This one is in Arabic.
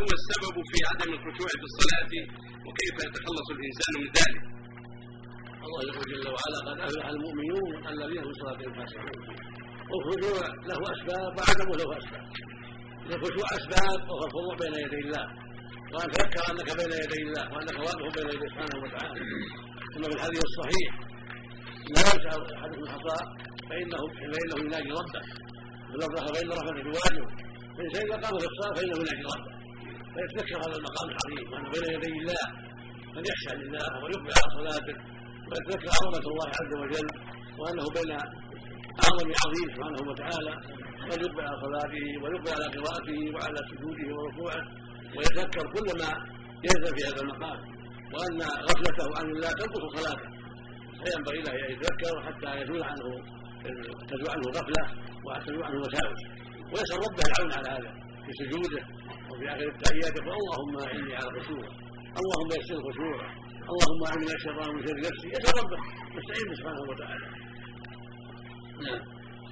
هو السبب في عدم الخشوع في الصلاة وكيف يتخلص الإنسان من ذلك؟ الله جل وعلا قد أفلح المؤمنون الذين في صلاتهم خاشعون. والخشوع له أسباب وعدمه له أسباب. الخشوع أسباب وهو الخضوع بين يدي الله، وأن تذكر أنك بين يدي الله وأنك واقف بين يدي سبحانه وتعالى. ثم في الحديث الصحيح لا يسأل أحدكم الخطأ فإنه يناجي ربه، ولو فإن رفع جواده فإن إذا قام في الصلاة فإنه يناجي ربه، فيتذكر هذا المقام العظيم وأنه بين يدي الله، فليخشى لله ويقبل على صلاته ويتذكر عظمة الله عز وجل وأنه بين أعظم عظيم سبحانه وتعالى، فليقبل على صلاته ويقبل على قراءته وعلى سجوده وركوعه، ويتذكر كل ما ينزل في هذا المقام، وأن غفلته عن الله تنقص صلاته، فينبغي له أن يتذكر حتى تزول عنه غفلة وتزول عنه وساوس، ويسأل ربه العون على هذا في سجوده وفي آخر التحيات، يقول اللهم إني على الخشوع، اللهم يسر الخشوع، اللهم أعني الشيطان من شر نفسي، يسأل ربه يستعين سبحانه وتعالى. نعم.